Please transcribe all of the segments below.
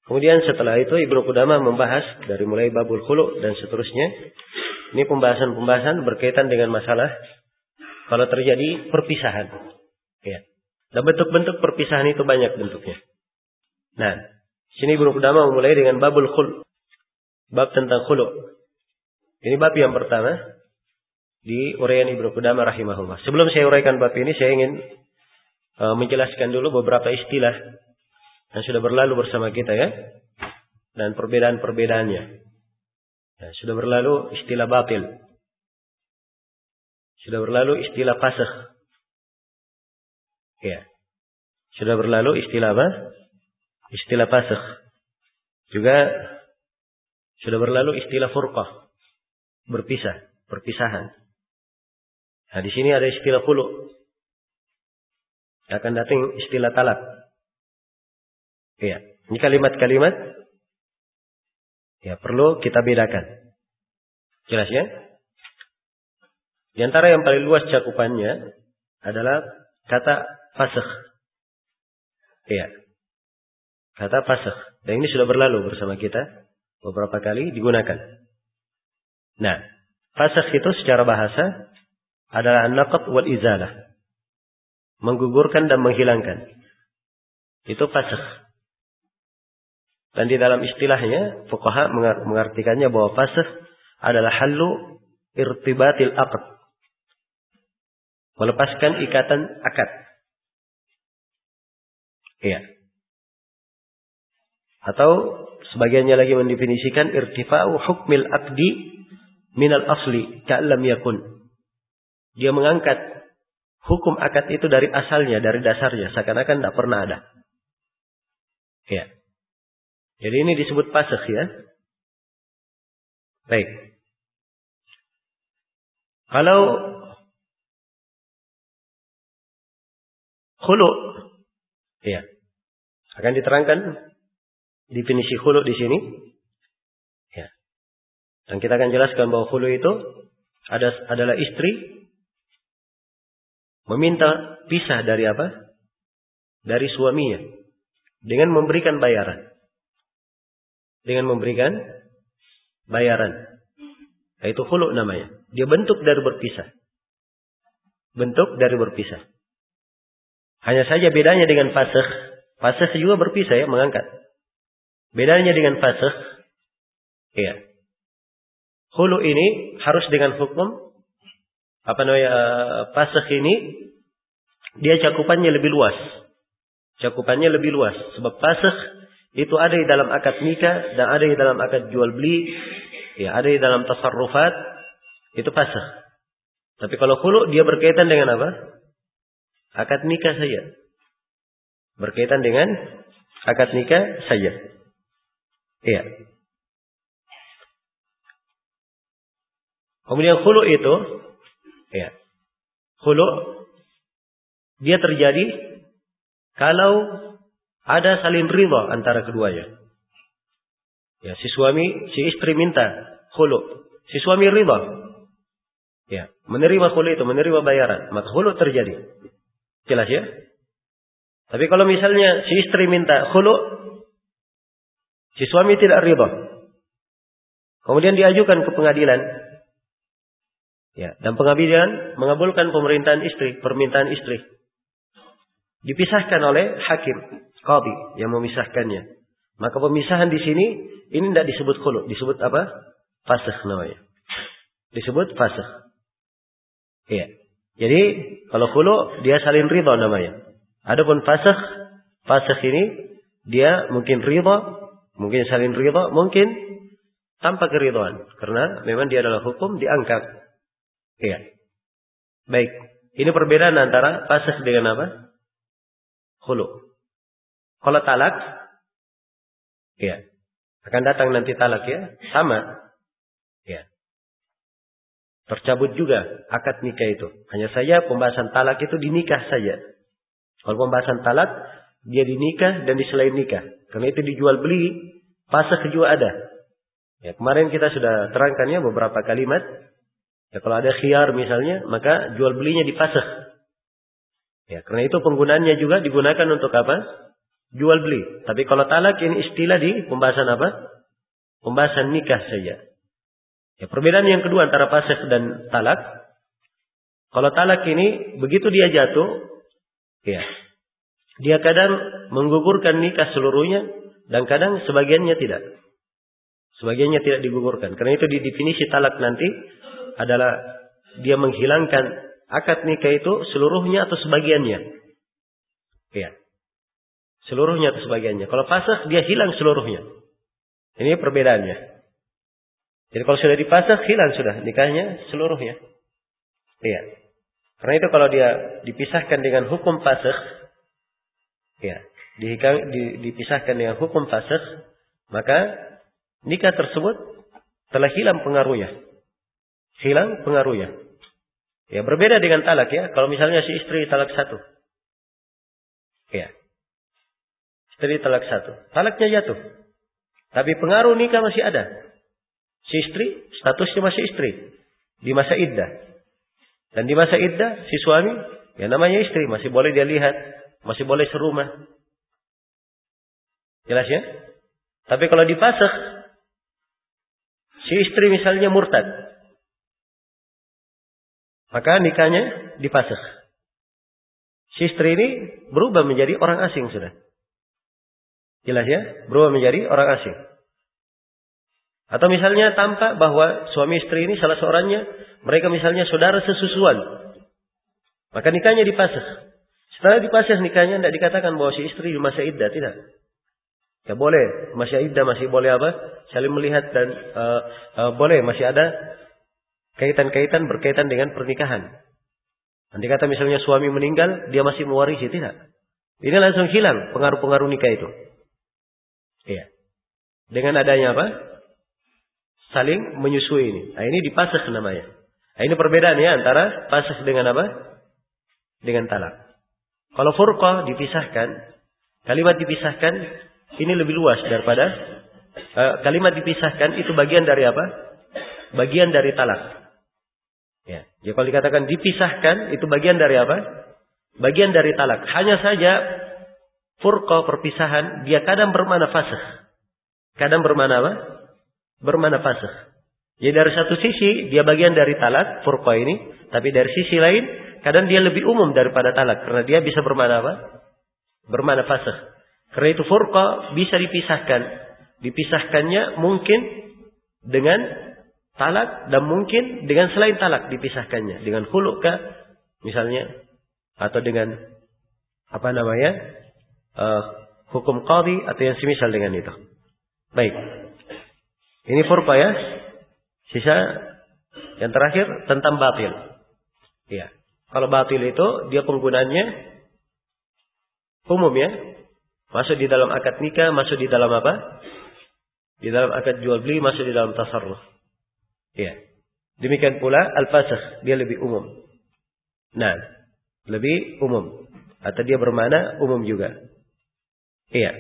Kemudian setelah itu Ibnu Qudamah membahas dari mulai babul khulu dan seterusnya. Ini pembahasan-pembahasan berkaitan dengan masalah kalau terjadi perpisahan. Ya. Dan bentuk-bentuk perpisahan itu banyak bentuknya. Nah, sini Ibnu Qudamah memulai dengan babul khulu. Bab tentang khulu. Ini bab yang pertama di uraian Ibnu Qudamah rahimahullah. Sebelum saya uraikan bab ini, saya ingin menjelaskan dulu beberapa istilah yang sudah berlalu bersama kita ya. Dan perbedaan-perbedaannya. Nah, sudah berlalu istilah batil. Sudah berlalu istilah fasakh. Ya. Sudah berlalu istilah apa? Istilah fasakh. Juga sudah berlalu istilah furqah. Berpisah, perpisahan. Nah, di sini ada istilah khulu. Akan datang istilah talak. Ya, ini kalimat-kalimat ya perlu kita bedakan. Jelas ya? Di antara yang paling luas cakupannya adalah kata fasakh. Ya. Kata fasakh. Dan ini sudah berlalu bersama kita beberapa kali digunakan. Nah, fasakh itu secara bahasa adalah an-naqd wal izalah. Menggugurkan dan menghilangkan. Itu fasakh. Dan di dalam istilahnya, fuqaha mengartikannya bahwa fasakh adalah halu irtibatil aqd. Melepaskan ikatan akad. Iya. Atau sebagiannya lagi mendefinisikan irtifa'u hukmil aqdi minal asli ka'lam yakun. Dia mengangkat hukum akad itu dari asalnya, dari dasarnya, seakan-akan tidak pernah ada. Ya. Jadi ini disebut fasakh ya. Baik. Kalau khulu, ya, akan diterangkan definisi khulu di sini. Ya. Dan kita akan jelaskan bahwa khulu itu adalah istri meminta pisah dari apa? Dari suaminya. Dengan memberikan bayaran. Dengan memberikan bayaran. Itu khulu namanya. Dia bentuk dari berpisah. Bentuk dari berpisah. Hanya saja bedanya dengan fasakh. Fasakh juga berpisah ya, mengangkat. Bedanya dengan fasakh. Ya. Khulu ini harus dengan hukum fasakh ini dia cakupannya lebih luas. Cakupannya lebih luas. Sebab fasakh itu ada di dalam akad nikah dan ada di dalam akad jual beli, ya ada di dalam tasarrufat, itu fasakh. Tapi kalau khulu dia berkaitan dengan apa? Akad nikah saja. Berkaitan dengan akad nikah saja. Iya. Kemudian khulu itu, ya. Khulu dia terjadi kalau ada saling ridha antara keduanya. Ya, si istri minta khulu, si suami ridha. Ya, menerima khulu itu, menerima bayaran, maka khulu terjadi. Jelas ya? Tapi kalau misalnya si istri minta khulu, si suami tidak ridha. Kemudian diajukan ke pengadilan. Ya, dan pengadilan mengabulkan permintaan istri. Dipisahkan oleh hakim, qadhi yang memisahkannya. Maka pemisahan di sini ini tidak disebut khulu, disebut apa? Fasakh namanya. Disebut fasakh. Iya. Jadi kalau khulu dia saling ridha namanya. Adapun fasakh ini dia mungkin ridha, mungkin saling ridha, mungkin tanpa keridhaan karena memang dia adalah hukum diangkat. Iya. Baik. Ini perbedaan antara fasakh dengan apa? Khulu. Kalau talak, ya, akan datang nanti talak ya, sama, ya. Tercabut juga akad nikah itu. Hanya saja pembahasan talak itu di nikah saja. Kalau pembahasan talak, dia di nikah dan di selain nikah. Karena itu dijual beli, fasakh juga ada. Ya, kemarin kita sudah terangkannya beberapa kalimat. Ya, kalau ada khiyar misalnya, maka jual belinya difasakh. Ya, karena itu penggunaannya juga digunakan untuk apa? jual beli. Tapi kalau talak ini istilah di pembahasan apa? Pembahasan nikah saja. Ya, perbedaan yang kedua antara fasakh dan talak. Kalau talak ini begitu dia jatuh, ya, dia kadang menggugurkan nikah seluruhnya dan kadang sebagiannya tidak. Sebagiannya tidak digugurkan. Karena itu di definisi talak nanti adalah dia menghilangkan akad nikah itu seluruhnya atau sebagiannya. Ya. Seluruhnya atau sebagiannya. Kalau fasakh dia hilang seluruhnya. Ini perbedaannya. Jadi kalau sudah dipasakh hilang sudah nikahnya seluruhnya. Iya. Karena itu kalau dia dipisahkan dengan hukum fasakh, ya, dipisahkan dengan hukum fasakh, maka nikah tersebut telah hilang pengaruhnya. Hilang pengaruhnya. Ya, berbeda dengan talak ya. Kalau misalnya si istri talak 1. Ya. Istri talak 1. Talaknya jatuh. Tapi pengaruh nikah masih ada. Si istri statusnya masih istri di masa iddah. Dan di masa iddah si suami ya namanya istri, masih boleh dia lihat, masih boleh serumah. Jelas ya? Tapi kalau dipasakh si istri misalnya murtad, maka nikahnya dipasakh. Si istri ini berubah menjadi orang asing sudah. Jelas ya? Berubah menjadi orang asing. Atau misalnya tampak bahwa suami istri ini salah seorangnya, mereka misalnya saudara sesusuan. Maka nikahnya dipasakh. Setelah dipasakh nikahnya tidak dikatakan bahwa si istri di masa iddah, tidak. Ya boleh, masih iddah masih boleh apa? Saling melihat dan boleh masih ada kaitan-kaitan berkaitan dengan pernikahan. Nanti kata misalnya suami meninggal, dia masih mewarisi, tidak. Ini langsung hilang pengaruh-pengaruh nikah itu. Iya. Dengan adanya apa? Saling menyusui ini. Nah, ini dipasakh namanya. Nah, ini perbedaan ya antara pasakh dengan apa? Dengan talak. Kalau furqah dipisahkan, kalimat dipisahkan ini lebih luas daripada kalimat dipisahkan itu bagian dari apa? Bagian dari talak. Ya. Jadi kalau dikatakan dipisahkan itu bagian dari apa? Bagian dari talak. Hanya saja furqah perpisahan dia kadang bermakna fasakh. Kadang bermakna apa? Bermakna fasakh. Jadi dari satu sisi dia bagian dari talak furqah ini, tapi dari sisi lain kadang dia lebih umum daripada talak karena dia bisa bermakna apa? Bermakna fasakh. Karena itu furqah bisa dipisahkan. Dipisahkannya mungkin dengan talak dan mungkin dengan selain talak dipisahkannya, dengan khulu' misalnya atau dengan apa namanya? Hukum qadhi atau yang semisal dengan itu. Baik. Ini furqah ya. Sisa yang terakhir tentang batil. Ya. Kalau batil itu dia penggunaannya umum ya. Masuk di dalam akad nikah, masuk di dalam apa? Di dalam akad jual beli, masuk di dalam tasarruf. Ya. Demikian pula al-fasakh, dia lebih umum. Nah, lebih umum atau dia bermakna umum juga. Iya.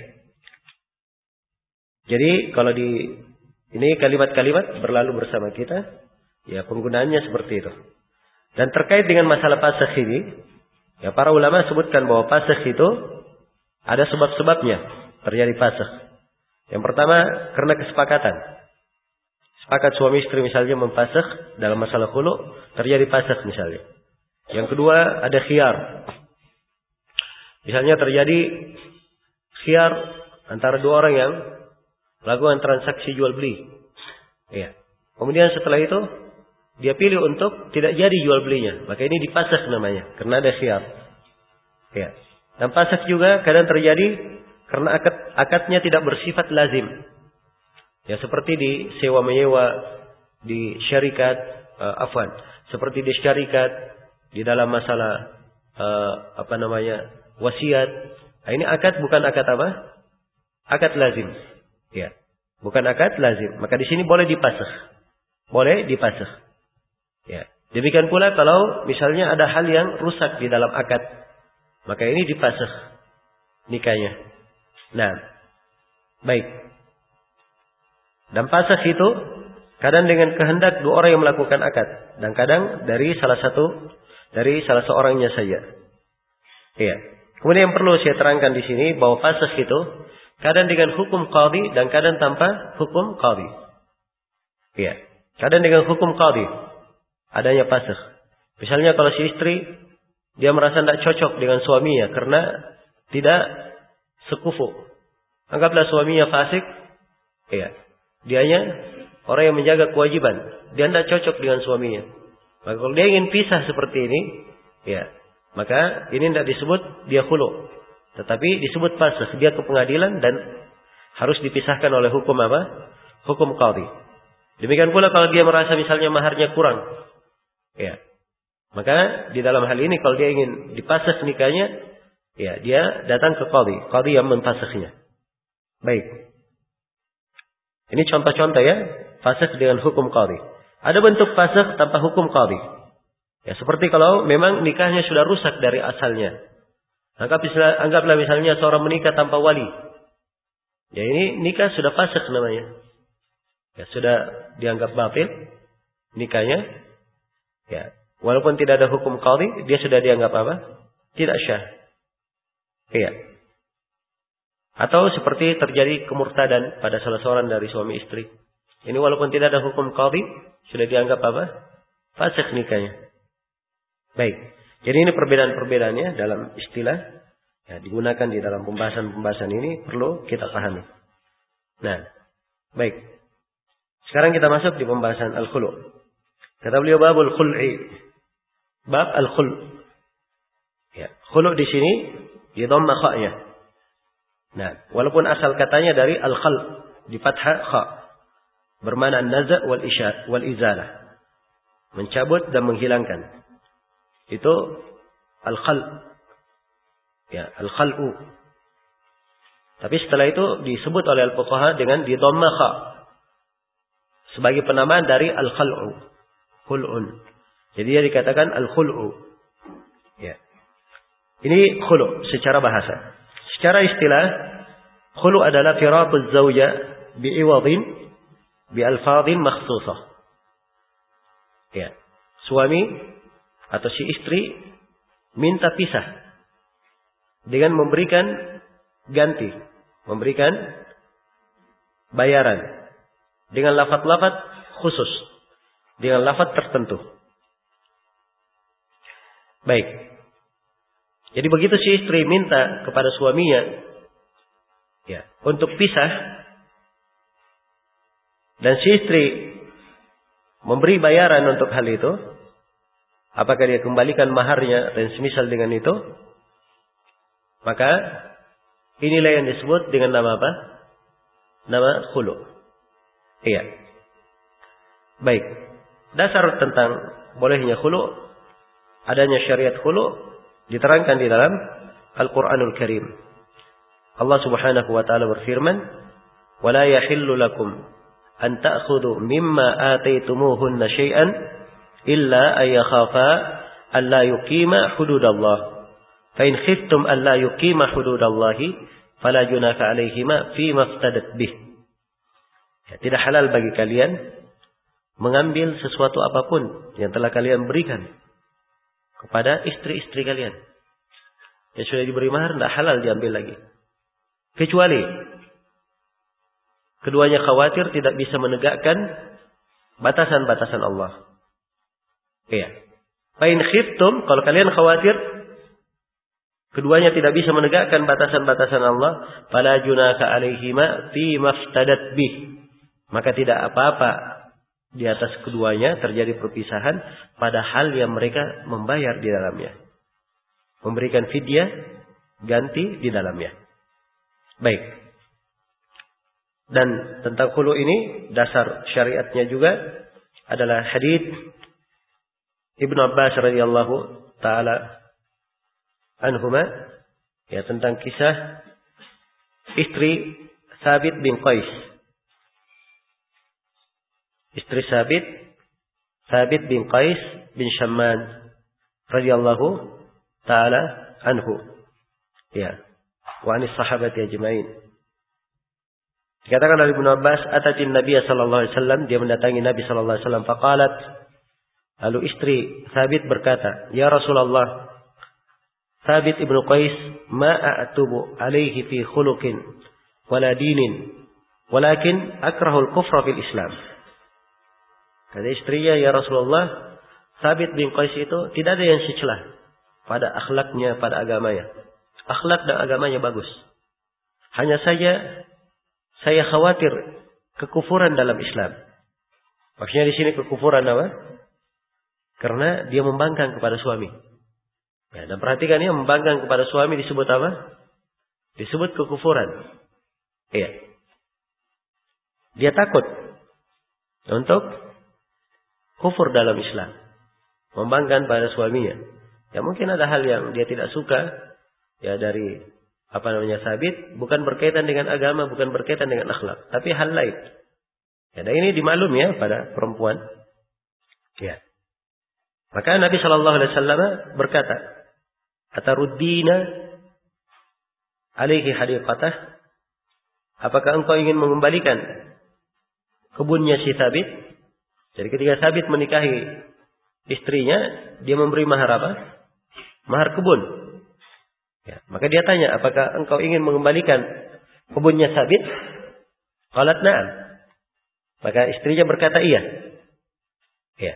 Jadi kalau ini kalimat-kalimat berlalu bersama kita, ya penggunaannya seperti itu. Dan terkait dengan masalah fasakh ini, ya para ulama sebutkan bahwa fasakh itu ada sebab-sebabnya terjadi fasakh. Yang pertama karena kesepakatan. Sepakat suami istri misalnya memfasakh dalam masalah khulu', terjadi fasakh misalnya. Yang kedua ada khiyar. Misalnya terjadi khiyar antara dua orang yang melakukan transaksi jual beli. Ya. Kemudian setelah itu dia pilih untuk tidak jadi jual belinya, maka ini dipasakh namanya karena ada khiyar. Ya. Dan fasakh juga kadang terjadi karena akadnya tidak bersifat lazim. Ya seperti di sewa menyewa, di syarikat, seperti di syarikat di dalam masalah wasiat. Nah, ini akad bukan akad apa? Akad lazim. Ya, bukan akad lazim. Maka di sini boleh dipasakh. Boleh dipasakh. Ya. Demikian pula kalau misalnya ada hal yang rusak di dalam akad, maka ini dipasakh nikahnya. Nah, baik. Dan pasakh itu kadang dengan kehendak dua orang yang melakukan akad, dan kadang dari salah seorangnya saja. Iya. Kemudian yang perlu saya terangkan di sini bahwa fasakh itu kadang dengan hukum qadhi dan kadang tanpa hukum qadhi. Iya. Kadang dengan hukum qadhi adanya fasakh. Misalnya kalau si istri dia merasa tidak cocok dengan suaminya karena tidak sekufu. Anggaplah suaminya fasik. Iya. Dianya orang yang menjaga kewajiban. Dia tidak cocok dengan suaminya. Maka kalau dia ingin pisah seperti ini, ya, maka ini tidak disebut dia khulu. Tetapi disebut fasakh. Dia ke pengadilan dan harus dipisahkan oleh hukum apa? Hukum qadhi. Demikian pula kalau dia merasa misalnya maharnya kurang. Ya. Maka di dalam hal ini kalau dia ingin dipasakh nikahnya, ya, dia datang ke qadhi. Qadhi yang memfasakhnya. Baik. Ini contoh-contoh ya, fasakh dengan hukum qadhi. Ada bentuk fasakh tanpa hukum qadhi. Ya, seperti kalau memang nikahnya sudah rusak dari asalnya. Anggaplah misalnya seorang menikah tanpa wali. Ya, ini nikah sudah fasakh namanya. Ya, sudah dianggap batil nikahnya. Ya, walaupun tidak ada hukum qadhi, dia sudah dianggap apa? Tidak syah. Iya. Atau seperti terjadi kemurtadan pada salah seorang dari suami istri. Ini walaupun tidak ada hukum qadhi, sudah dianggap apa? Fasakh nikahnya. Baik. Jadi ini perbedaan-perbedaannya dalam istilah. Ya, digunakan di dalam pembahasan-pembahasan ini perlu kita pahami. Nah, baik. Sekarang kita masuk di pembahasan al-khulu'. Kata beliau babul khul'i. Bab al-khul'. Ya, khulu' di sini di dhamma kha-nya. Nah, walaupun asal katanya dari al-khal' di fathah kha, bermakna an-naza' wal izalah. Mencabut dan menghilangkan. Itu al-khal'. Ya, al-khal'u. Tapi setelah itu disebut oleh al-fuqaha dengan di dhamma kha sebagai penamaan dari al-khal'u. Khul'un. Jadi dia dikatakan al-khul'u. Ya. Ini khulu' secara bahasa. Secara istilah, khulu' adalah firaquz zawja bi'iwadin bi'alfadhin makhsusah. Ya. Suami atau si istri minta pisah dengan memberikan ganti, memberikan bayaran dengan lafaz-lafaz khusus, dengan lafaz tertentu. Baik. Jadi begitu si istri minta kepada suaminya ya, untuk pisah dan si istri memberi bayaran untuk hal itu, apakah dia kembalikan maharnya dan semisal dengan itu, maka inilah yang disebut dengan nama apa? Nama khulu'. Iya. Baik. Dasar tentang bolehnya khulu', adanya syariat khulu' diterangkan di dalam Al-Quranul Karim. Allah Subhanahu wa taala berfirman, "Wala yahillu lakum an ta'khudhu mimma ataytumuhunna syai'an illa ay yakhafa an la yuqima hududallah. Fa in khiftum an la yuqima hududallahi fala junaha 'alaihima fi maftadat bih." Ya, tidak halal bagi kalian mengambil sesuatu apapun yang telah kalian berikan kepada istri-istri kalian. Yang sudah diberi mahar tidak halal diambil lagi. Kecuali keduanya khawatir tidak bisa menegakkan batasan-batasan Allah. Iya. Fa in khiftum, kalau kalian khawatir keduanya tidak bisa menegakkan batasan-batasan Allah, fala junaha 'alaihima fi maftadat bih. Maka tidak apa-apa di atas keduanya terjadi perpisahan pada hal yang mereka membayar di dalamnya. Memberikan fidyah, ganti di dalamnya. Baik. Dan tentang khulu' ini, dasar syariatnya juga adalah hadits Ibnu Abbas radhiyallahu taala anhuma, ya, tentang kisah istri Thabit bin Qais. Istri Thabit bin Qais bin Shamman radhiyallahu taala anhu. Ya. Wa anis sahabati ajma'in. Dikatakan oleh Ibnu Abbas, atatin Nabi sallallahu alaihi wasallam, dia mendatangi Nabi sallallahu alaihi wasallam, faqalat, lalu istri Thabit berkata, "Ya Rasulullah, Thabit ibn Qais, "Ma a'tubu alaihi fi khuluqin wala dinin, walakin akrahul kufra fil Islam." Kata istrinya, "Ya Rasulullah, Thabit bin Qais itu tidak ada yang dicela pada akhlaknya, pada agamanya. Akhlak dan agamanya bagus. Hanya saja saya khawatir kekufuran dalam Islam." Maksudnya di sini kekufuran apa? Karena dia membangkang kepada suami. Ya, dan perhatikan ya, membangkang kepada suami disebut apa? Disebut kekufuran. Iya. Dia takut untuk kufur dalam Islam. Membangkang pada suaminya. Ya mungkin ada hal yang dia tidak suka ya dari Thabit, bukan berkaitan dengan agama, bukan berkaitan dengan akhlak, tapi hal lain. Ya, dan ini dimaklum ya pada perempuan. Ya. Maka Nabi Shallallahu Alaihi Wasallam berkata, "Ataruddina alaihi hadiqatah?" Apakah engkau ingin mengembalikan kebunnya si Thabit? Jadi ketika Thabit menikahi istrinya, dia memberi mahar apa? Mahar kebun. Ya, maka dia tanya, apakah engkau ingin mengembalikan kebunnya Thabit? Qalat na'am. Maka istrinya berkata iya. Ya.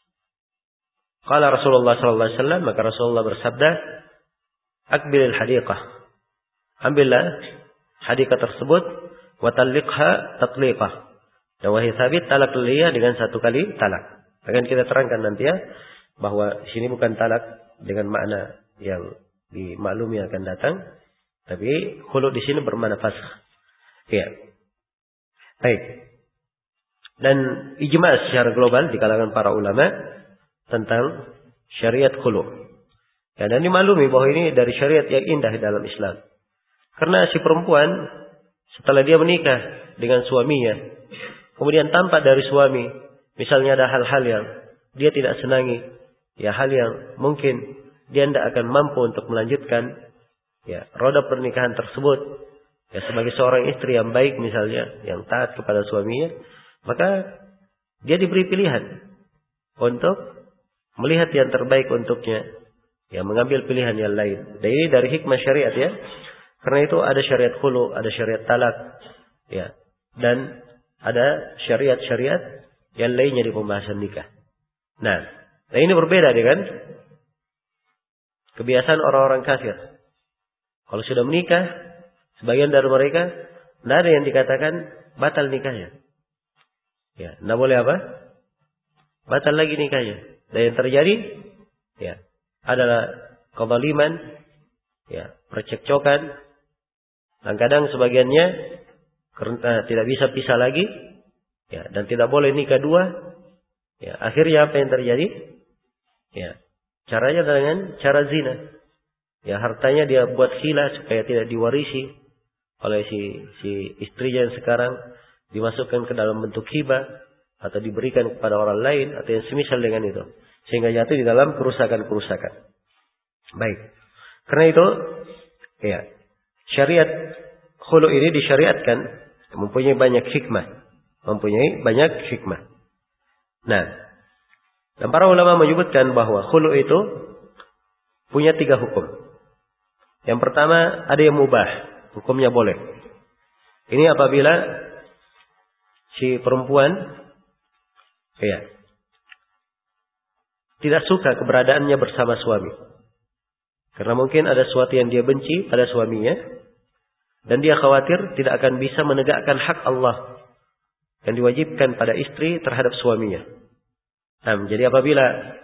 Qala Rasulullah sallallahu alaihi wasallam, maka Rasulullah bersabda, "Akbilil hadiqah." Ambillah hadiqah tersebut, wa talliqha tatliqah. Dan wahai Thabit, talak dia dengan satu kali talak. Akan kita terangkan nanti ya, bahwa di sini bukan talak dengan makna yang dimaklumi akan datang, tapi khulu di sini bermakna fasakh. Ya. Baik. Dan ijma' secara global di kalangan para ulama tentang syariat khulu. Ya, dan dimaklumi bahwa ini dari syariat yang indah dalam Islam. Karena si perempuan setelah dia menikah dengan suaminya, kemudian tampak dari suami, misalnya ada hal-hal yang dia tidak senangi, ya hal yang mungkin dia tidak akan mampu untuk melanjutkan ya roda pernikahan tersebut, ya sebagai seorang istri yang baik misalnya, yang taat kepada suaminya, maka dia diberi pilihan untuk melihat yang terbaik untuknya, ya mengambil pilihan yang lain. Dan ini dari hikmah syariat ya. Karena itu ada syariat khulu, ada syariat talak, ya, dan ada syariat-syariat yang lainnya di pembahasan nikah. Nah ini berbeda dengan kebiasaan orang-orang kafir. Kalau sudah menikah, sebagian dari mereka tidak ada yang dikatakan batal nikahnya. Ya, tidak boleh apa? Batal lagi nikahnya. Dan yang terjadi ya adalah kezaliman, ya percekcokan. Dan kadang sebagiannya karena tidak bisa pisah lagi, ya dan tidak boleh nikah dua. Ya, akhirnya apa yang terjadi? Ya, caranya dengan cara zina. Ya, hartanya dia buat khila supaya tidak diwarisi oleh si istrinya yang sekarang, dimasukkan ke dalam bentuk hibah atau diberikan kepada orang lain atau yang semisal dengan itu, sehingga jatuh di dalam kerusakan-kerusakan. Baik. Karena itu, ya, syariat khulu ini disyariatkan mempunyai banyak hikmah, Nah, dan para ulama menyebutkan bahwa khulu itu punya 3 hukum. Yang pertama, ada yang mubah, hukumnya boleh. Ini apabila si perempuan ya tidak suka keberadaannya bersama suami. Karena mungkin ada sesuatu yang dia benci pada suaminya, dan dia khawatir tidak akan bisa menegakkan hak Allah yang diwajibkan pada istri terhadap suaminya. Nah, jadi apabila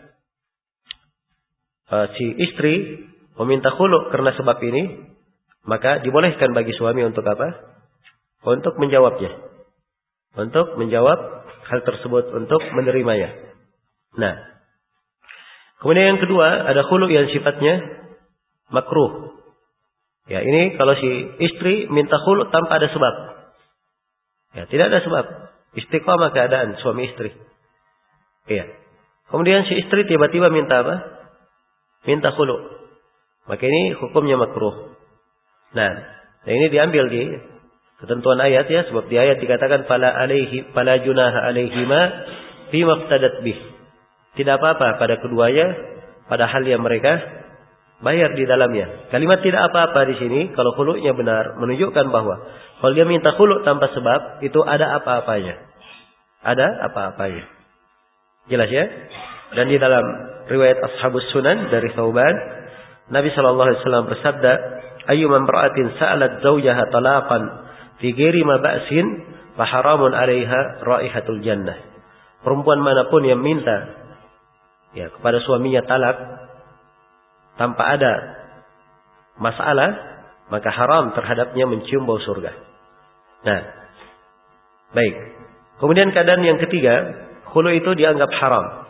si istri meminta khulu karena sebab ini, maka dibolehkan bagi suami untuk apa? Untuk menjawabnya. Untuk menjawab hal tersebut, untuk menerimanya. Nah, kemudian yang kedua, ada khulu yang sifatnya makruh. Ya, ini kalau si istri minta khulu tanpa ada sebab. Ya, tidak ada sebab. Istiqamah keadaan suami istri. Iya. Kemudian si istri tiba-tiba minta apa? Minta khulu. Maka ini hukumnya makruh. Nah, ini diambil di ketentuan ayat ya, sebab di ayat dikatakan fala junaha alaihima bima iftadat bih. Tidak apa-apa pada keduanya pada hal yang mereka bayar di dalamnya. Kalimat tidak apa-apa di sini kalau khulu'nya benar menunjukkan bahwa kalau dia minta khulu' tanpa sebab itu ada apa-apanya. Ada apa-apanya. Jelas ya? Dan di dalam riwayat Ashabus Sunan dari Thauban, Nabi sallallahu alaihi wasallam bersabda, "Ayyuma imra'atin sa'alat zawjaha talaqan fi ghairi ma ba'sin fa haramun 'alaiha raihatul jannah." Perempuan manapun yang minta kepada suaminya talak tanpa ada masalah, maka haram terhadapnya mencium bau surga. Nah, baik. Kemudian keadaan yang ketiga, khulu itu dianggap haram.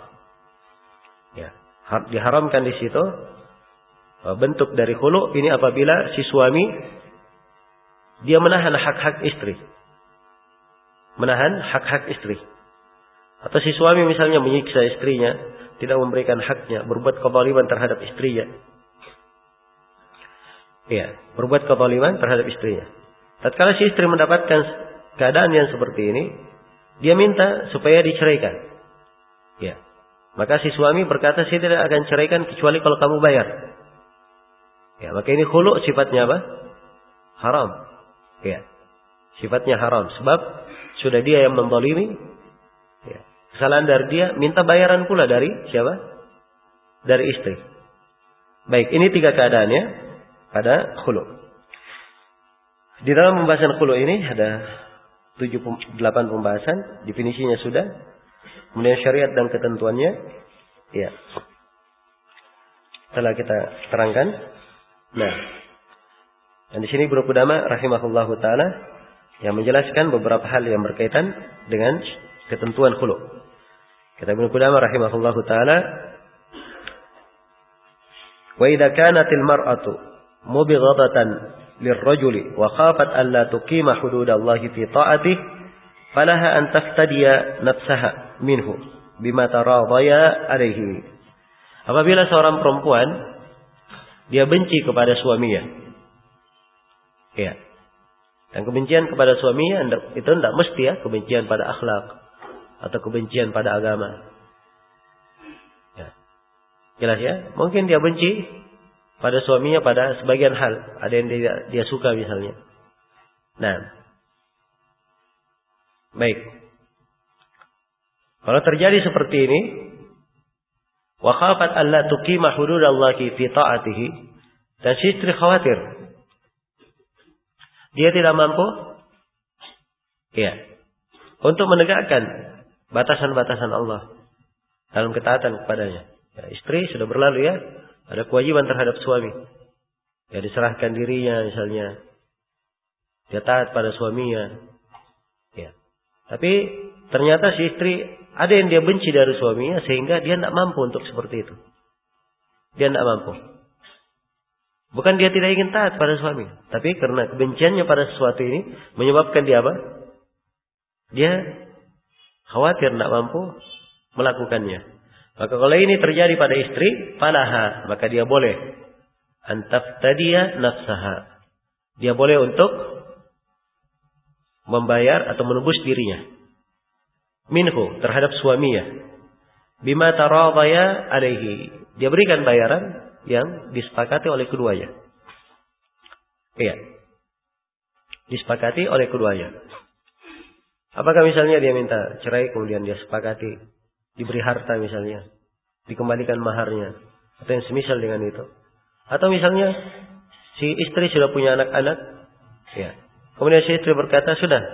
Diharamkan di situ bentuk dari khulu ini apabila si suami dia menahan hak-hak istri. Menahan hak-hak istri. Atau si suami misalnya menyiksa istrinya, tidak memberikan haknya, berbuat kezaliman terhadap istrinya. Berbuat kezaliman terhadap istrinya. Tatkala si istri mendapatkan keadaan yang seperti ini, dia minta supaya diceraikan. Maka si suami berkata, "Saya tidak akan ceraikan kecuali kalau kamu bayar." Maka ini khulu' sifatnya apa? Haram. Sifatnya haram. Sebab sudah dia yang menzalimi. Kesalahan dari dia, minta bayaran pula dari siapa? Dari istri. Baik, ini 3 keadaannya pada khulu'. Di dalam pembahasan khulu' ini ada 8 pembahasan, definisinya sudah. Kemudian syariat dan ketentuannya, telah kita terangkan. Nah, dan di sini Ibnu Qudamah rahimahullahu taala yang menjelaskan beberapa hal yang berkaitan dengan ketentuan khulu'. Kata Ibnu Qudamah rahimahullahu taala, "Wa idza kanatil mar'atu mubighadatan lirrajuli wa khafat an la tuqima hududallahi fi ta'atihi, falaha an taftadiya nafsaha minhu bima taradaya alaihi." Apabila seorang perempuan dia benci kepada suaminya, dan kebencian kepada suaminya itu tidak mesti kebencian pada akhlak atau kebencian pada agama. Jelas ya? Mungkin dia benci pada suaminya pada sebagian hal, ada yang dia suka misalnya. Nah, baik. Kalau terjadi seperti ini, wa khafat alla tuqima hududallahi fi ta'atihi, dan si istri khawatir dia tidak mampu untuk menegakkan batasan-batasan Allah dalam ketaatan kepadanya. Istri sudah berlalu ada kewajiban terhadap suami. Diserahkan dirinya misalnya. Dia taat pada suaminya. Tapi ternyata si istri ada yang dia benci dari suaminya sehingga dia tidak mampu untuk seperti itu. Dia tidak mampu. Bukan dia tidak ingin taat pada suami, tapi karena kebenciannya pada sesuatu ini menyebabkan dia apa? Dia khawatir tidak mampu melakukannya. Maka kalau ini terjadi pada istri, falaha, maka dia boleh antaftadiya nafsaha. Dia boleh untuk membayar atau menebus dirinya minhu, terhadap suaminya, bima taradaya alaihi. Dia berikan bayaran yang disepakati oleh keduanya. Disepakati oleh keduanya. Apakah misalnya dia minta cerai kemudian dia sepakati diberi harta misalnya, dikembalikan maharnya, atau yang semisal dengan itu. Atau misalnya si istri sudah punya anak-anak, kemudian si istri berkata, "Sudah,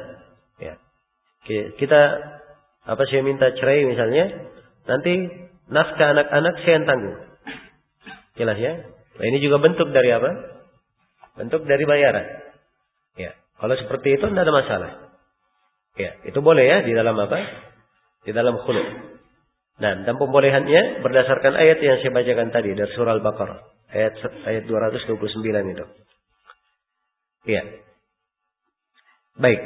kita saya minta cerai misalnya, nanti nafkah anak-anak saya yang tanggung." Jelas ya? Nah, ini juga bentuk dari apa? Bentuk dari bayaran. Kalau seperti itu tidak ada masalah. Itu boleh di dalam apa? Di dalam khulu'. Dan pembolehannya berdasarkan ayat yang saya bacakan tadi dari surah Al-Baqarah, ayat 229 itu. Baik.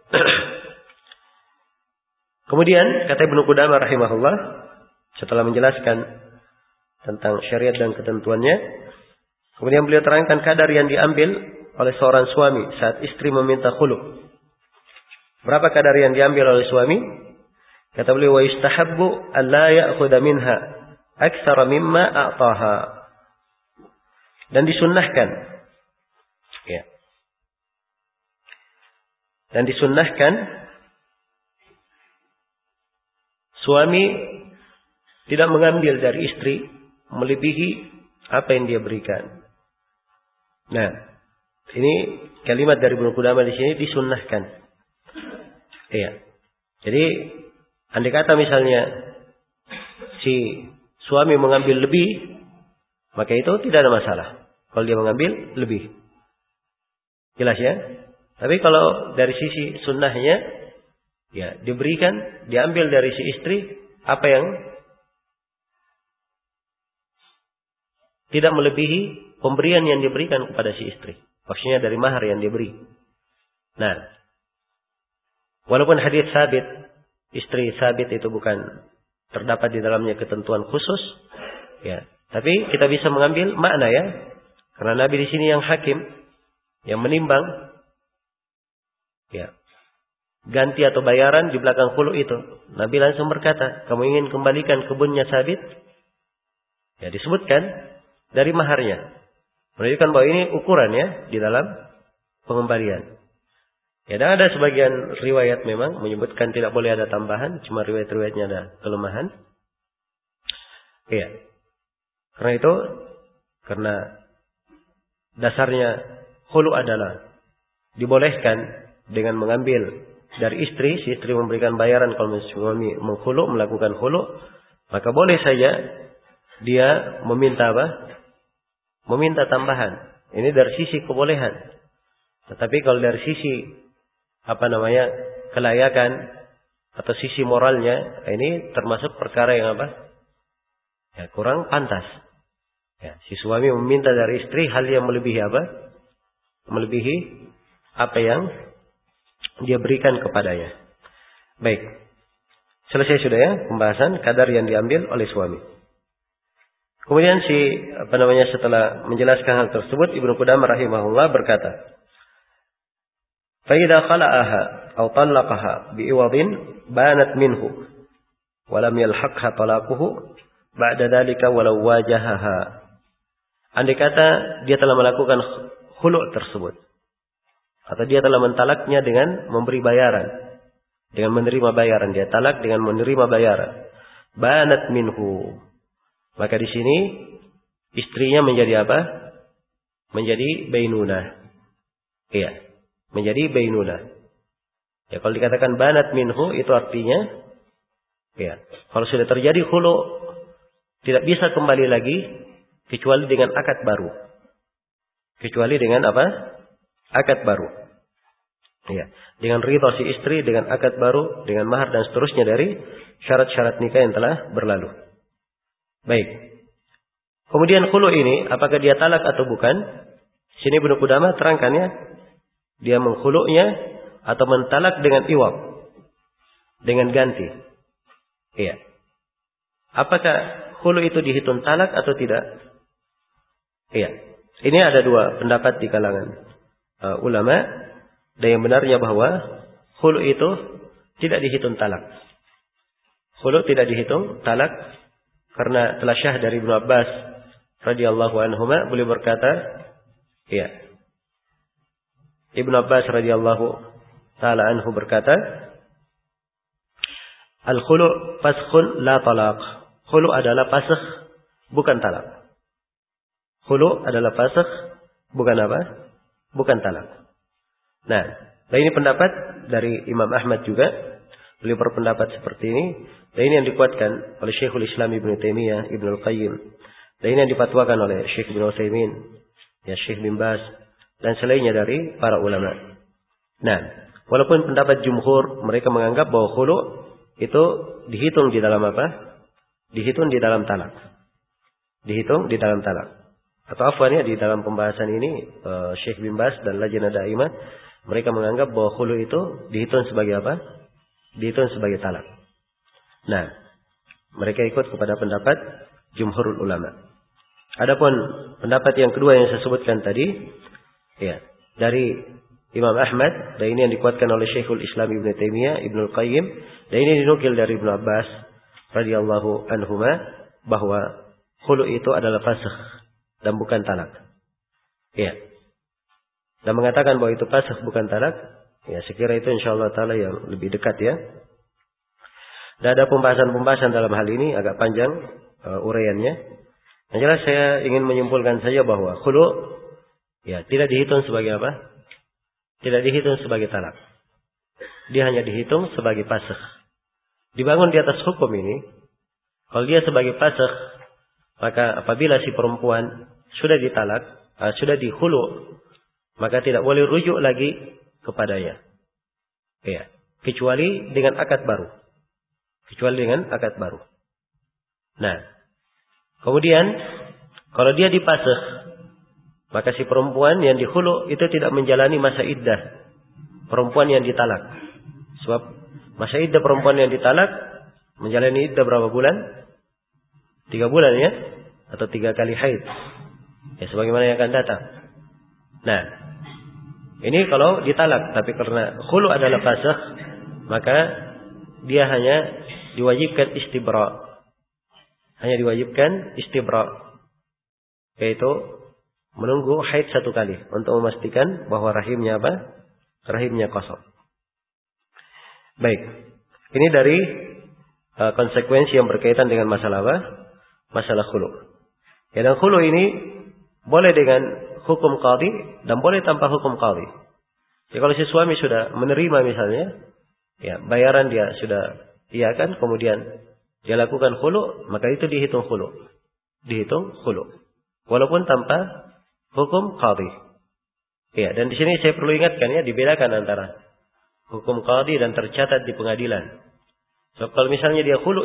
Kemudian kata Ibnu Qudamah rahimahullah, setelah menjelaskan tentang syariat dan ketentuannya, kemudian beliau terangkan kadar yang diambil oleh seorang suami saat istri meminta khulu'. Berapa kadar yang diambil oleh suami? Kata beliau, wa yustahabbu an la ya'khudha minha aktsara mimma a'taha. Dan disunnahkan. Ya. Dan disunnahkan suami tidak mengambil dari istri melebihi apa yang dia berikan. Nah, ini kalimat dari Ibnu Qudamah di sini disunnahkan. Iya. Jadi, andai kata misalnya si suami mengambil lebih, maka itu tidak ada masalah. Kalau dia mengambil lebih. Jelas ya? Tapi kalau dari sisi sunnahnya, ya diberikan, diambil dari si istri apa yang tidak melebihi pemberian yang diberikan kepada si istri. Maksudnya dari mahar yang diberi. Nah, walaupun hadits sabit, istri sabit itu bukan terdapat di dalamnya ketentuan khusus, ya, tapi kita bisa mengambil makna ya, karena Nabi di sini yang hakim, yang menimbang, ya, ganti atau bayaran di belakang khulu itu. Nabi langsung berkata, kamu ingin kembalikan kebunnya sabit? Ya, disebutkan dari maharnya. Menunjukkan bahwa ini ukuran ya di dalam pengembalian. Ya, dan ada sebagian riwayat memang menyebutkan tidak boleh ada tambahan, cuma riwayat-riwayatnya ada kelemahan. Iya. Karena itu, karena dasarnya khulu adalah dibolehkan dengan mengambil dari istri, si istri memberikan bayaran kalau suami mengkhulu, melakukan khulu, maka boleh saja dia meminta apa? Meminta tambahan. Ini dari sisi kebolehan. Tetapi kalau dari sisi kelayakan atau sisi moralnya, ini termasuk perkara yang ya, kurang pantas. Ya, si suami meminta dari istri hal yang melebihi melebihi apa yang dia berikan kepadanya. Baik. Selesai sudah ya pembahasan kadar yang diambil oleh suami. Kemudian setelah menjelaskan hal tersebut, Ibnu Qudamah rahimahullah berkata, فَإِذَا خَلَأَهَا أَوْ طَلَّقَهَا بِإِوَضٍ بَانَتْ مِنْهُ وَلَمْ يَلْحَقْهَا طَلَاقُهُ بَعْدَ ذَلِكَ وَلَوْ وَاجَهَهَا. Andai kata dia telah melakukan khulu' tersebut, atau dia telah mentalaknya dengan memberi bayaran, dengan menerima bayaran, dia talak dengan menerima bayaran, banat minhu, maka di sini istrinya menjadi apa? Menjadi bainunah. Iya, menjadi bainunah. Ya, kalau dikatakan banat minhu itu artinya, ya, kalau sudah terjadi khulu, tidak bisa kembali lagi kecuali dengan akad baru. Kecuali dengan apa? Akad baru. Ya, dengan ridha si istri, dengan akad baru, dengan mahar dan seterusnya dari syarat-syarat nikah yang telah berlalu. Baik. Kemudian khulu ini, apakah dia talak atau bukan? Sini Ibnu Qudamah terangkan ya. Dia mengkhulu'nya atau mentalak dengan iwab. Dengan ganti. Iya. Apakah khulu itu dihitung talak atau tidak? Iya. Ini ada dua pendapat di kalangan ulama. Dan yang benarnya bahwa khulu itu tidak dihitung talak. Khulu tidak dihitung talak. Karena telah syah dari Ibnu Abbas radhiyallahu anhuma, beliau berkata, ya. Ibnu Abbas radhiyallahu taala anhu berkata, al-khulu' faskhun la talaq. Khulu' adalah fasakh, bukan talak. Khulu' adalah fasakh, bukan apa? Bukan talak. Nah, dan ini pendapat dari Imam Ahmad juga. Beliau berpendapat seperti ini. Dan ini yang dikuatkan oleh Syekhul Islam Ibnu Taimiyah, Ibnu Al-Qayyim. Dan ini yang dipatwakan oleh Syekh Ibnu Utsaimin, ya Syekh bin Baz, dan selainnya dari para ulama. Nah, walaupun pendapat jumhur mereka menganggap bahwa khulu itu dihitung di dalam apa? Dihitung di dalam talak. Dihitung di dalam talak. Atau afwan ya, di dalam pembahasan ini Syekh bin Baz dan Lajnah Daimah mereka menganggap bahwa khulu itu dihitung sebagai apa? Dihitung sebagai talak. Nah, mereka ikut kepada pendapat jumhurul ulama. Adapun pendapat yang kedua yang saya sebutkan tadi, ya, dari Imam Ahmad, dan ini yang dikuatkan oleh Syekhul Islam Ibnu Taimiyah, Ibnu Al-Qayyim, dan ini dinukil dari Ibnu Abbas radhiyallahu anhuma bahwa khulu itu adalah fasakh dan bukan talak. Ya. Dan mengatakan bahwa itu fasakh bukan talak, ya sekira itu insyaallah taala yang lebih dekat ya. Dan ada pembahasan dalam hal ini agak panjang uraiannya. Yang jelas saya ingin menyimpulkan saja bahwa khulu ya tidak dihitung sebagai apa? Tidak dihitung sebagai talak. Dia hanya dihitung sebagai fasakh. Dibangun di atas hukum ini. Kalau dia sebagai fasakh, maka apabila si perempuan sudah ditalak, sudah dikhulu, maka tidak boleh rujuk lagi kepadanya. Ya, kecuali dengan akad baru. Nah, kemudian kalau dia dipasakh, maka si perempuan yang dikhulu itu tidak menjalani masa iddah perempuan yang ditalak. Sebab masa iddah perempuan yang ditalak menjalani iddah berapa bulan? 3 bulan ya, atau 3 kali haid. Ya sebagaimana yang akan datang. Nah, ini kalau ditalak, tapi karena khulu adalah fasakh, maka dia hanya diwajibkan istibra. Yaitu menunggu haid 1 kali untuk memastikan bahwa rahimnya apa? Rahimnya kosong. Baik. Ini dari konsekuensi yang berkaitan dengan masalah apa? Masalah khulu. Ya, dan khulu ini boleh dengan hukum qadhi dan boleh tanpa hukum qadhi. Ya, kalau si suami sudah menerima misalnya, ya bayaran dia sudah iakan, kemudian dia lakukan khulu, maka itu dihitung khulu. Walaupun tanpa hukum qadhi. Ya, dan di sini saya perlu ingatkan ya, dibedakan antara hukum qadhi dan tercatat di pengadilan. So, kalau misalnya dia khulu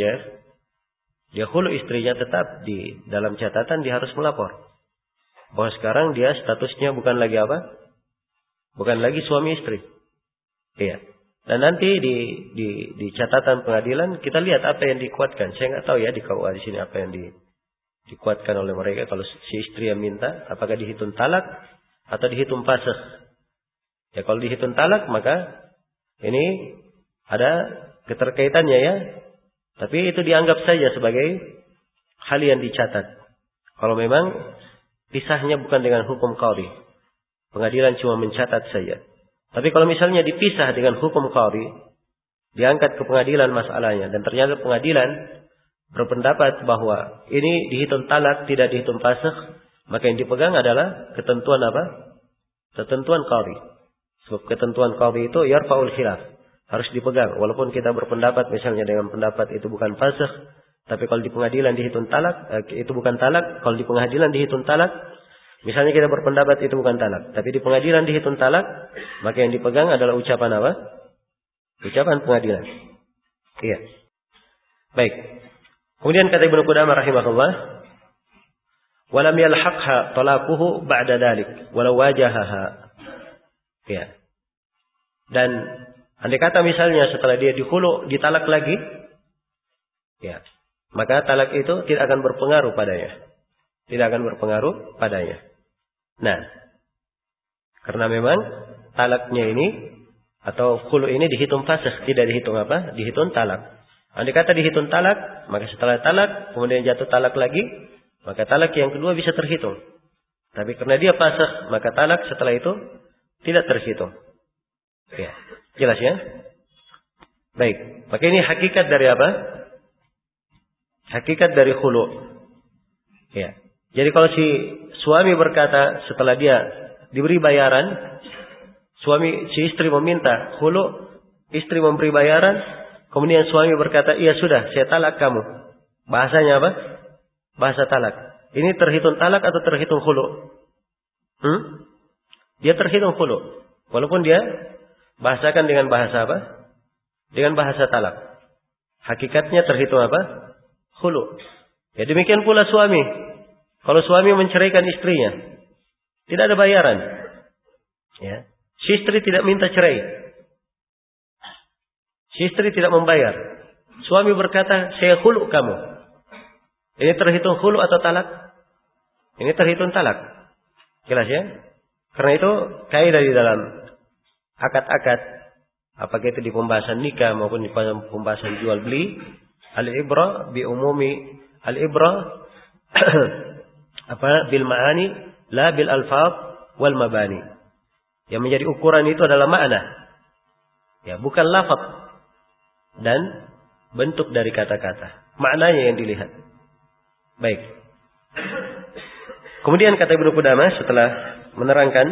istrinya tetap di dalam catatan dia harus melapor bahwa sekarang dia statusnya bukan lagi apa? Bukan lagi suami istri. Iya. Dan nanti di catatan pengadilan kita lihat apa yang dikuatkan. Saya nggak tahu ya di KUA di sini apa yang dikuatkan oleh mereka. Kalau si istri yang minta, apakah dihitung talak atau dihitung fasakh? Ya kalau dihitung talak maka ini ada keterkaitannya ya. Tapi itu dianggap saja sebagai hal yang dicatat. Kalau memang pisahnya bukan dengan hukum qadhi, pengadilan cuma mencatat saja. Tapi kalau misalnya dipisah dengan hukum qadhi, diangkat ke pengadilan masalahnya, dan ternyata pengadilan berpendapat bahwa ini dihitung talak, tidak dihitung fasakh, maka yang dipegang adalah ketentuan apa? Ketentuan qadhi. Sebab ketentuan qadhi itu yarfa'ul khilaf, harus dipegang. Walaupun kita berpendapat misalnya dengan pendapat itu bukan fasakh, tapi kalau di pengadilan dihitung talak, itu bukan talak. Kalau di pengadilan dihitung talak, misalnya kita berpendapat itu bukan talak, tapi di pengadilan dihitung talak, maka yang dipegang adalah ucapan apa? Ucapan pengadilan. Iya. Baik. Kemudian kata Ibnu Qudamah rahimahullah, "Walam yalhaqha talaquhu ba'da dzalik, walau wajahaha." Iya. Dan andai kata misalnya setelah dia dikhulu, ditalak lagi, ya, maka talak itu tidak akan berpengaruh padanya. Nah, karena memang talaknya ini atau khulu ini dihitung fasakh, tidak dihitung apa? Dihitung talak. Andai kata dihitung talak, maka setelah talak kemudian jatuh talak lagi, maka talak yang kedua bisa terhitung. Tapi karena dia fasakh, maka talak setelah itu tidak terhitung. Ya, jelas ya? Baik, maka ini hakikat dari apa? Hakikat dari khulu. Ya. Jadi kalau si suami berkata setelah dia diberi bayaran, si istri meminta khulu, istri memberi bayaran, kemudian suami berkata, "Iya sudah, saya talak kamu." Bahasanya apa? Bahasa talak. Ini terhitung talak atau terhitung khulu? Dia terhitung khulu. Walaupun dia bahasakan dengan bahasa apa? Dengan bahasa talak. Hakikatnya terhitung apa? Khulu. Ya demikian pula suami. Kalau suami menceraikan istrinya, tidak ada bayaran. Ya. Si istri tidak minta cerai. Si istri tidak membayar. Suami berkata, "Saya khulu kamu." Ini terhitung khulu atau talak? Ini terhitung talak. Jelas ya? Karena itu kaidah di dalam akad-akad, apakah itu di pembahasan nikah maupun di pembahasan jual beli, al-ibra bi umumi al-ibra bil ma'ani la bil alfaz wal mabani. Yang menjadi ukuran itu adalah makna. Ya, bukan lafaz dan bentuk dari kata-kata. Maknanya yang dilihat. Baik. Kemudian kata Ibnu Qudamah setelah menerangkan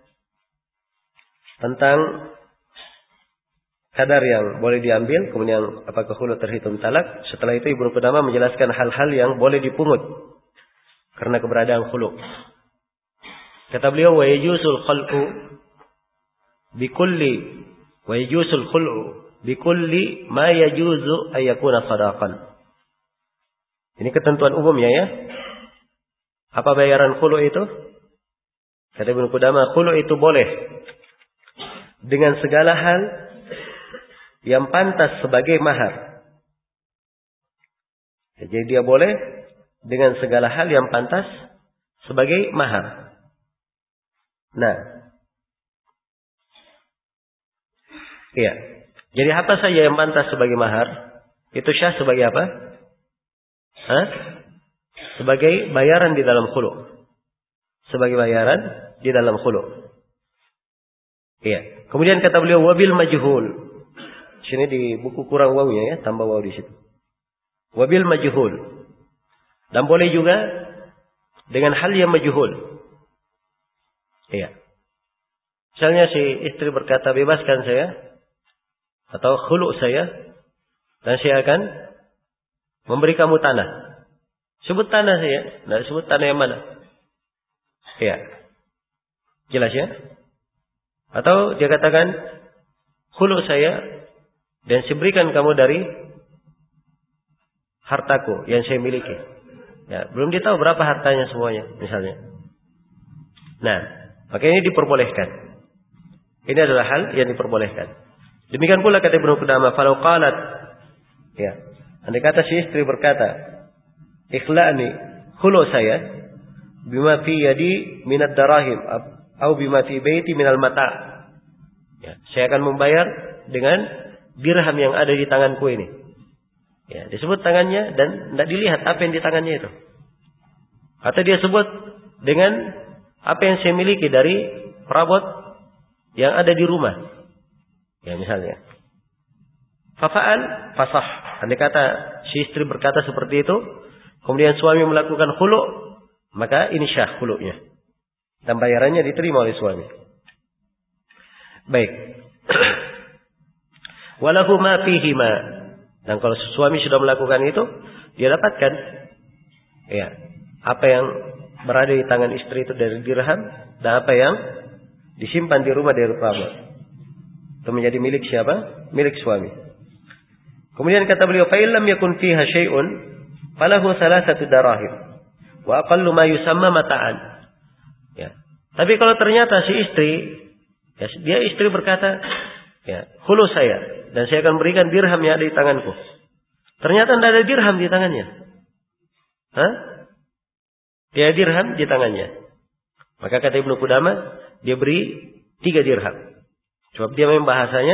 tentang kadar yang boleh diambil, kemudian apakah khulu terhitung talak. Setelah itu Ibnu Qudamah menjelaskan hal-hal yang boleh dipungut karena keberadaan khulu. Kata beliau, wa yajusul khalqu bikulli wa yajusul khulu bikulli ma yajuzu ayyakuna sadaqan. Ini ketentuan umumnya ya. Apa bayaran khulu itu? Kata Ibnu Qudamah, khulu itu boleh dengan segala hal yang pantas sebagai mahar. Jadi dia boleh dengan segala hal yang pantas sebagai mahar. Nah, iya. Jadi apa saja yang pantas sebagai mahar? Itu syah sebagai apa? Sebagai bayaran di dalam khulu. Sebagai bayaran di dalam khulu. Iya. Kemudian kata beliau wabil majhul. Sini di buku kurang wawunya ya, tambah waw di situ. Wabil majhul. Dan boleh juga dengan hal yang majhul. Iya. Misalnya si istri berkata, bebaskan saya atau khulu saya dan saya akan memberi kamu tanah. Sebut tanah saya, tidak sebut tanah yang mana. Iya. Jelas ya? Atau dia katakan khulu saya dan saya berikan kamu dari hartaku yang saya miliki. Ya, belum dia tahu berapa hartanya semuanya, misalnya. Nah, maka ini diperbolehkan. Ini adalah hal yang diperbolehkan. Demikian pula kata Ibnu Qudamah, falau qalat, ya, andai kata si istri berkata, ikhla'ni khulu saya bima fi yadi minad darahim atau bima fi baiti minal mata'. Ya, saya akan membayar dengan dirham yang ada di tanganku ini. Ya, disebut tangannya dan tidak dilihat apa yang di tangannya itu. Atau dia sebut dengan apa yang saya miliki dari perabot yang ada di rumah. Ya, misalnya. Fafa'al fasah. Andai kata si istri berkata seperti itu, kemudian suami melakukan khulu, maka ini syah khulunya. Dan bayarannya diterima oleh suami. Baik. Walahu ma fihi ma. Dan kalau suami sudah melakukan itu, dia dapatkan ya, apa yang berada di tangan istri itu dari dirham dan apa yang disimpan di rumah dari perabot. Itu menjadi milik siapa? Milik suami. Kemudian kata beliau, fa illam yakun fiha syai'un falahu salasatu darahim wa aqallu ma yusamma mata'an. Ya. Tapi kalau ternyata si istri, ya, dia istri berkata, ya, khulu saya dan saya akan berikan dirham yang ada di tanganku. Ternyata tidak ada dirham di tangannya. Dia dirham di tangannya. Maka kata Ibnu Qudamah, dia beri 3 dirham. Sebab dia memang bahasanya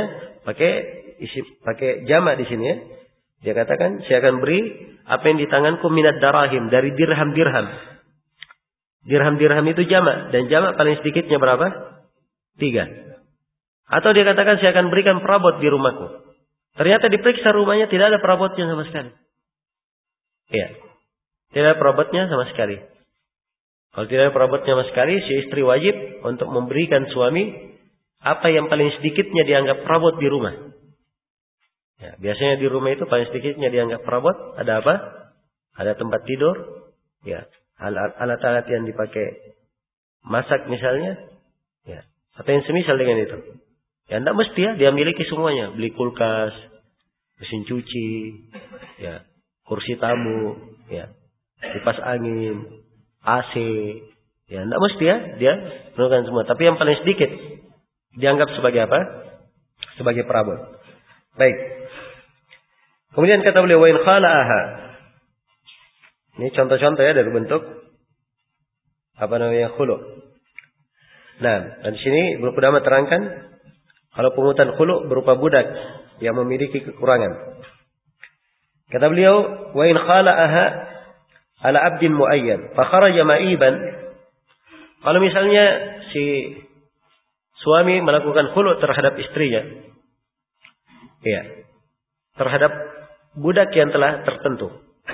pakai jamak di sini ya. Dia katakan, saya akan beri apa yang di tanganku minad darahim, dari dirham-dirham. Dirham-dirham itu jamak, dan jamak paling sedikitnya berapa? 3. Atau dia katakan, saya akan berikan perabot di rumahku. Ternyata diperiksa rumahnya tidak ada perabotnya sama sekali. Iya. Tidak ada perabotnya sama sekali. Kalau tidak ada perabotnya sama sekali, si istri wajib untuk memberikan suami apa yang paling sedikitnya dianggap perabot di rumah. Ya, biasanya di rumah itu paling sedikitnya dianggap perabot. Ada apa? Ada tempat tidur. Ya, alat-alat yang dipakai masak misalnya. Ya, atau yang semisal dengan itu. Ya, tidak mesti ya, dia miliki semuanya. Beli kulkas, mesin cuci, ya, kursi tamu, ya, kipas angin, AC. Ya, tidak mesti ya, dia melakukan semua. Tapi yang paling sedikit dianggap sebagai apa? Sebagai perabot. Baik. Kemudian kata beliau, wa in khala'aha. Ini contoh-contoh ya dari bentuk apa namanya khulu. Nah, dan di sini Ibnu Qudamah terangkan kalau pungutan khulu berupa budak yang memiliki kekurangan. Kata beliau, wa in khala'aha ala abdin muayyan fa kharaja ma'iban Kalau misalnya si suami melakukan khulu terhadap istrinya, ya, terhadap budak yang telah tertentu.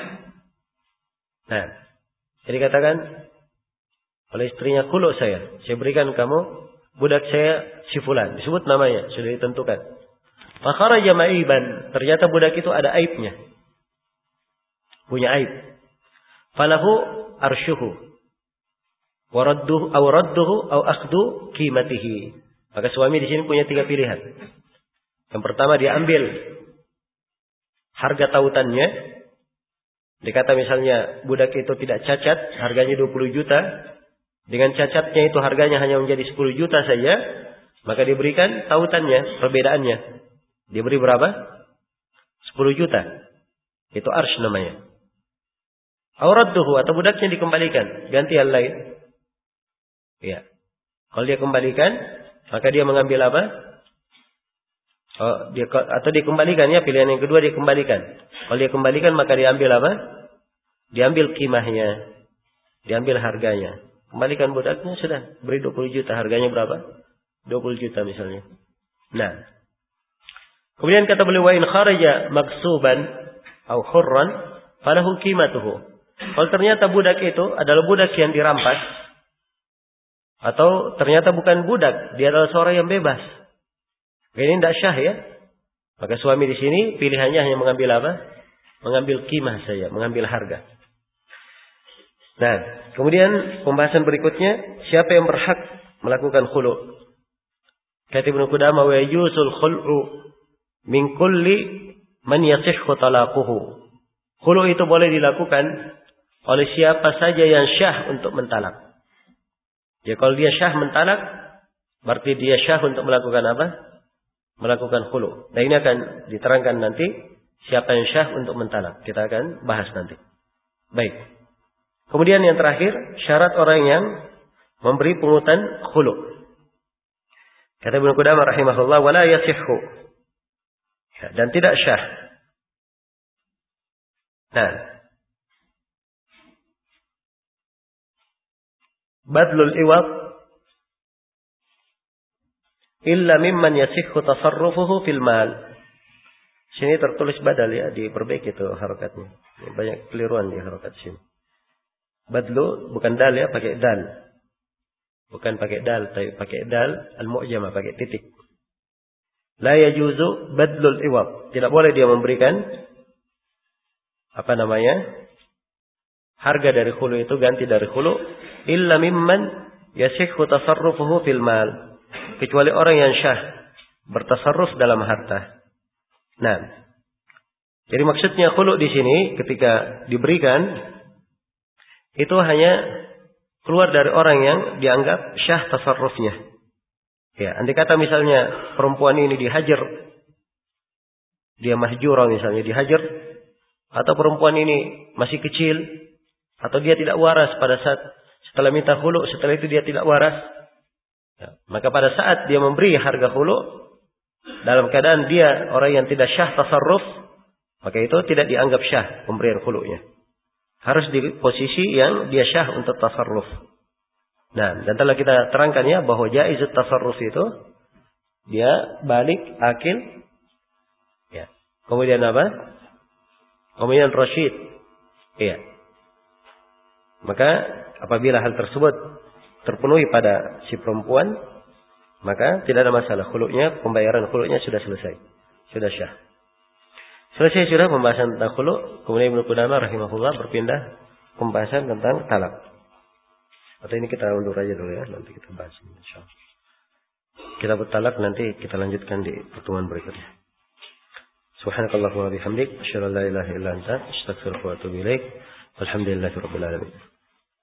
Nah, jadi katakan oleh istrinya, khulu saya berikan kamu budak saya si fulan, disebut namanya, sudah ditentukan. Fakharaja ma'iban, ternyata budak itu ada aibnya. Punya aib. Falahu arshuhu wa radduhu aw radduhu aw akhdhu qimatihi. Maka suami di sini punya 3 pilihan. Yang pertama, dia ambil harga tautannya. Dikata misalnya budak itu tidak cacat, harganya 20 juta. Dengan cacatnya itu harganya hanya menjadi 10 juta saja, maka diberikan tautannya, perbedaannya. Diberi berapa? 10 juta. Itu arsh namanya. Auradduhu, atau budaknya dikembalikan, ganti hal lain. Ya. Kalau dia kembalikan, maka dia mengambil apa? Atau dikembalikan, ya, pilihan yang kedua dikembalikan. Kalau dia kembalikan, maka diambil apa? Diambil kimahnya. Diambil harganya. Kembalikan budaknya, sudah. Beri 20 juta. Harganya berapa? 20 juta misalnya. Nah. Kemudian kata beliau, wa in kharaja maksuban au hurran falahu qimatuhu. Kalau ternyata budak itu adalah budak yang dirampas, atau ternyata bukan budak, dia adalah seorang yang bebas, ini tidak syah, ya. Maka suami di sini pilihannya hanya mengambil apa? Mengambil qimah saja, mengambil harga. Nah, kemudian pembahasan berikutnya, siapa yang berhak melakukan khulu? Kata Ibnu Qudamah, wa yajusul khul'u min kulli man yasihhu talaquhu. Khulu itu boleh dilakukan oleh siapa saja yang syah untuk mentalak. Ya, kalau dia syah mentalak, berarti dia syah untuk melakukan apa? Melakukan khulu. Nah, ini akan diterangkan nanti siapa yang syah untuk mentalak. Kita akan bahas nanti. Baik. Kemudian yang terakhir, syarat orang yang memberi pungutan khulu. Kata Ibnu Qudamah rahimahullah, wala yasihhu. Ya, dan tidak syah. Nah, badlul iwad illa mimman yasihhu tasarrufuhu fil mal. Sini tertulis badal, ya, diperbaiki itu harakatnya. Banyak keliruan di harakat sini. Badlu bukan dal, ya, pakai dal. Bukan pakai dal, tapi pakai dal al-mu'jamah, pakai titik. La yajuzu badlul iwad. Tidak boleh dia memberikan apa namanya? Harga dari khulu itu, ganti dari khulu, illa mimman yasihhu tasarrufuhu fil mal. Kecuali orang yang syah bertasarruf dalam harta. Nah, jadi maksudnya khulu di sini ketika diberikan itu hanya keluar dari orang yang dianggap syah tasarrufnya. Ya, andai kata misalnya perempuan ini dihajar, dia mahjurah misalnya, dihajar, atau perempuan ini masih kecil, atau dia tidak waras pada saat setelah minta khulu, setelah itu dia tidak waras, ya, maka pada saat dia memberi harga khulu dalam keadaan dia orang yang tidak syah tasarruf, maka itu tidak dianggap syah pemberian khulunya. Harus di posisi yang dia syah untuk tasarruf. Nah, dan telah kita terangkan, ya, bahwa jaizut tasarruf itu dia balik, akil, ya. Kemudian apa? Kemudian rasyid. Iya. Maka apabila hal tersebut terpenuhi pada si perempuan, maka tidak ada masalah. Khulu'nya, pembayaran khulu'nya sudah selesai. Sudah syah. Selesai sudah pembahasan tentang khulu'. Kemudian Ibnu Qudamah rahimahullah berpindah pembahasan tentang talak. Atau ini kita undur aja dulu, ya. Nanti kita bahas insyaallah. Kita bertalak nanti kita lanjutkan di pertemuan berikutnya. Subhanakallahumma wa bihamdik, asyhadu an la ilaha illa anta, astaghfiruka wa atubu ilaik. Walhamdulillahirabbil alamin.